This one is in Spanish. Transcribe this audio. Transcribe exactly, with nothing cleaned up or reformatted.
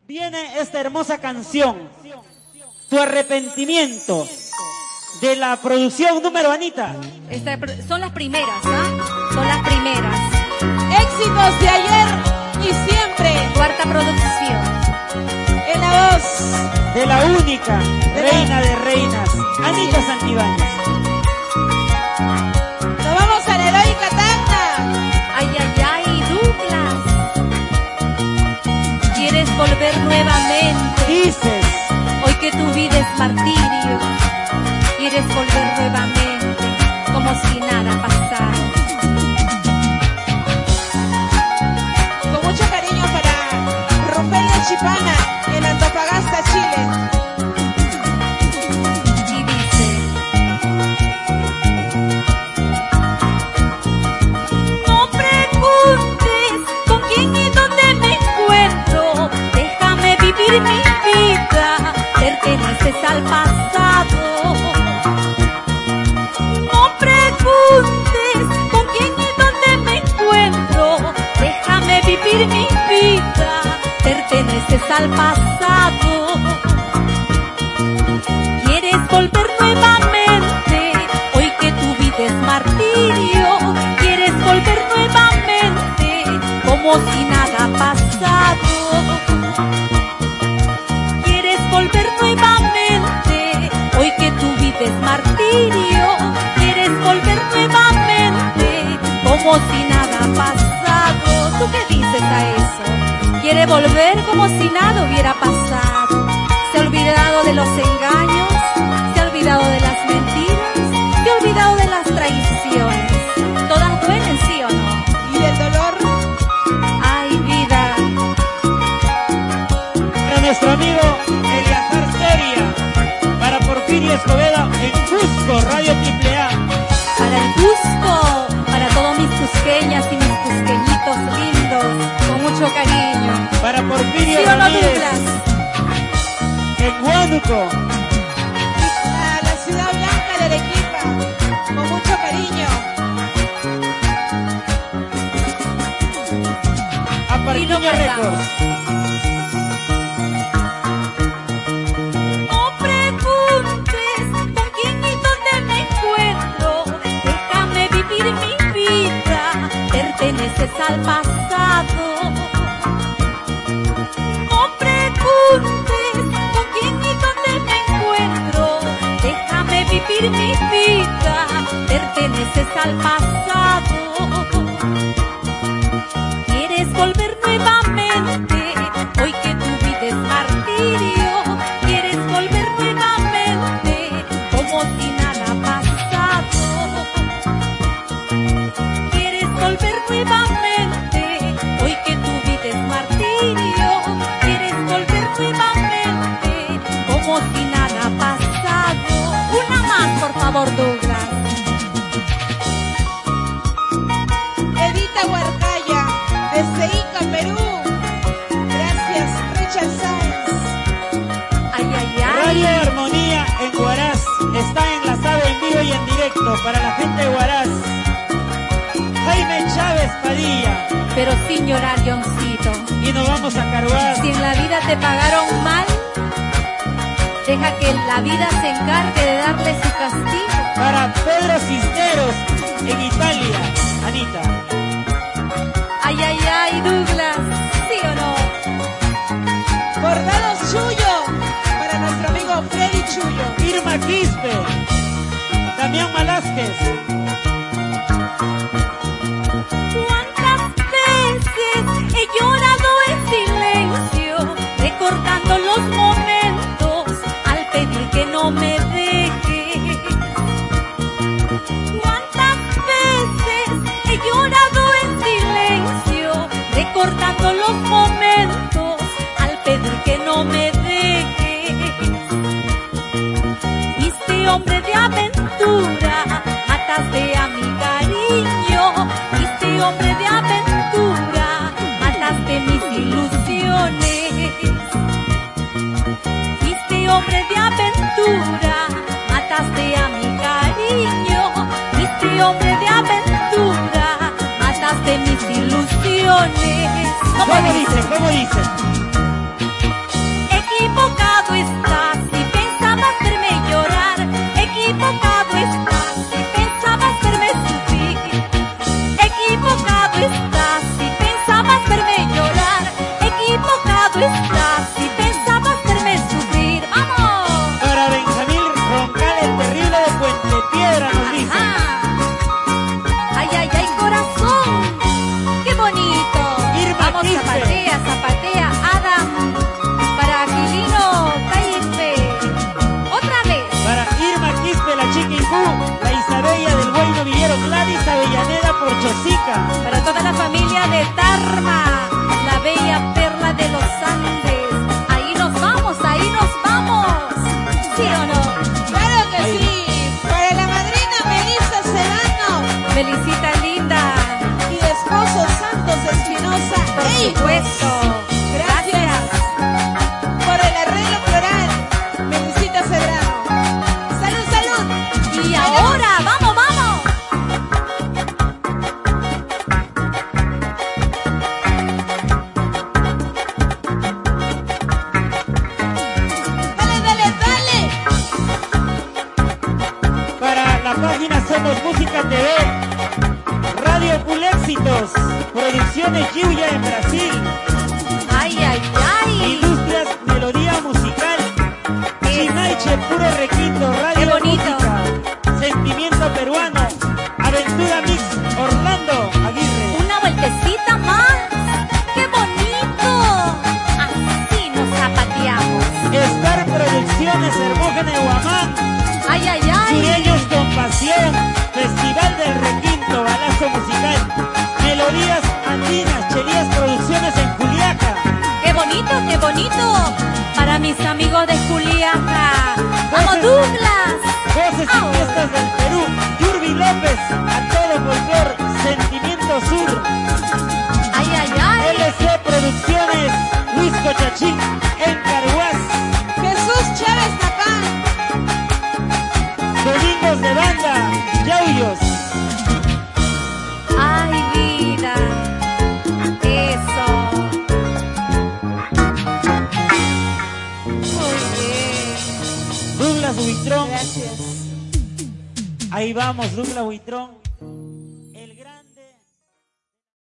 Viene esta hermosa canción, Tu Arrepentimiento, de la producción número, Anita. Esta, son las primeras, ¿ah? Son las primeras. Éxitos de ayer y siempre. Cuarta producción. En la voz de la única reina de reinas, Anita Santibáñez. Nos vamos a la heroica tanda. Ay, ay, ay, Douglas. ¿Quieres volver nuevamente? Dices. Hoy que tu vida es martirio. ¿Quieres volver nuevamente? Como si nada pasara. Con mucho cariño para Rofelia Chipana en Antofagasta, Chile. Y dice: no preguntes con quién y dónde me encuentro. Déjame vivir mi vida. Perteneces al pasado. No preguntes con quién y dónde me encuentro. Déjame vivir mi vida. Perteneces al pasado. ¿Quieres volver nuevamente? Hoy que tu vida es martirio. ¿Quieres volver nuevamente? Como si nada ha pasado. ¿Quieres volver nuevamente? Hoy que tu vida es martirio. ¿Quieres volver nuevamente? Como si nada ha pasado. ¿Tú qué dices a eso? Quiere volver como si nada hubiera pasado. Se ha olvidado de los engaños, se ha olvidado de las mentiras, se ha olvidado de las traiciones. Todas duelen, ¿sí o no? Y del dolor. Ay, vida. Para nuestro amigo Eliazar Soria, para Porfirio Escobedo en Cusco, Radio Triple A. Para el Cusco, para todos mis cusqueñas y mis cusqueñitos lindos, con mucho cariño. Para Porfirio ¿Sí o no, Ramírez, Douglas? en Huánuco. A la ciudad blanca de Arequipa, con mucho cariño. A Y no Parquillo cantamos. Records. No preguntes con quién y dónde me encuentro. Déjame vivir mi vida. Perteneces al pasado. No preguntes con quién y dónde me encuentro. Déjame vivir mi vida. Perteneces al pasado. ¿Quieres volver nuevamente? Hoy que tu vida es martirio. ¿Quieres volver nuevamente? Como si nada ha pasado. ¿Quieres volver nuevamente? Hoy que tu vida es martirio. ¿Quieres volver nuevamente? Como si nada ha pasado. Una más, por favor, Douglas. Edita Huarcaya, desde Ica, Perú. Gracias, Richard Sáenz. Ay, ay, Radio ay. Armonía en Huaraz está enlazado en vivo y en directo para la gente de Huaraz. Jaime Chávez Padilla. Pero sin llorar, Johncito. Y nos vamos a cargar. Si en la vida te pagaron mal, deja que la vida se encargue de darle su castigo. Para Pedro Cisneros en Italia, Anita. Ay, ay, ay, Douglas, ¿sí o no? Bordados Chuyo, para nuestro amigo Freddy Chuyo. Irma Quispe, Damián Malásquez. ¿Cuántas veces he llorado en silencio, recordando los momentos al pedir que no me dejes? ¿Cuántas veces he llorado en silencio, recordando los momentos al pedir que no me dejes? Fuiste hombre de aventura, mataste a mi cariño. Fuiste hombre de aventura, mataste mis ilusiones. Fuiste hombre de aventura, mataste a mi cariño. Fuiste hombre de aventura, mataste mis ilusiones. ¿Cómo dice? ¿Cómo dice? estás si pensabas hacerme sufrir? ¡Vamos! Para Benjamín Roncal, el terrible de Puente Piedra, nos dice. Ajá. Ay, ay, ay, corazón. ¡Qué bonito! Irma Vamos, Quispe. zapatea, zapatea, Adam. Para Aquilino, Caipe. Otra vez. Para Irma Quispe, la chica Ifú, la Isabella del Buen Novillero, Gladys Avellaneda por Chosica. Para toda la familia de Tarma, la bella perla de los Andes. Ahí nos vamos, ahí nos vamos. ¿Sí o no? Claro que Ahí. sí. Para la madrina Melissa Serrano Felicita linda. y esposo Santos Espinosa. Por ¡Ey! supuesto. Gracias por el arreglo floral, Melisita Serrano. ¡Salud, salud! Y ahora, vamos, vamos. ¡Dale, dale, dale! Para la página Somos Música T V, Radio Full Éxitos, Producciones Yuya en Brasil, Ay, ay, ay. Industrias Melodía Musical, Chinaiche Puro Requinto, Radio Qué bonito. Música, Sentimiento Peruano, Aventura Mix, Orlando Aguirre. Una vueltecita más. ¡Qué bonito! Así nos zapateamos. Star Producciones Hermógena de Huamán, Ay, ay, ay. Sureños con Pasión, Festival del Requinto, Balazo Musical, Melodías Andinas, Chelías Producciones en Juliaca, ¡Qué bonito, qué bonito! Para mis amigos de Juliaca. ¡Vamos, Douglas! Voces y Oh. Fiestas del Perú, Yurbi López, a todo folclor, Sentimiento Sur, ¡Ay, ay, ay! L C Producciones, Luis Cochachín, en Carhuaz, Jesús Chávez Napán. Domingos de Banda, Yauyos, ¡Ay, vida! Eso. Muy bien. Douglas Huitrón, Gracias. ahí vamos, Douglas Huitrón.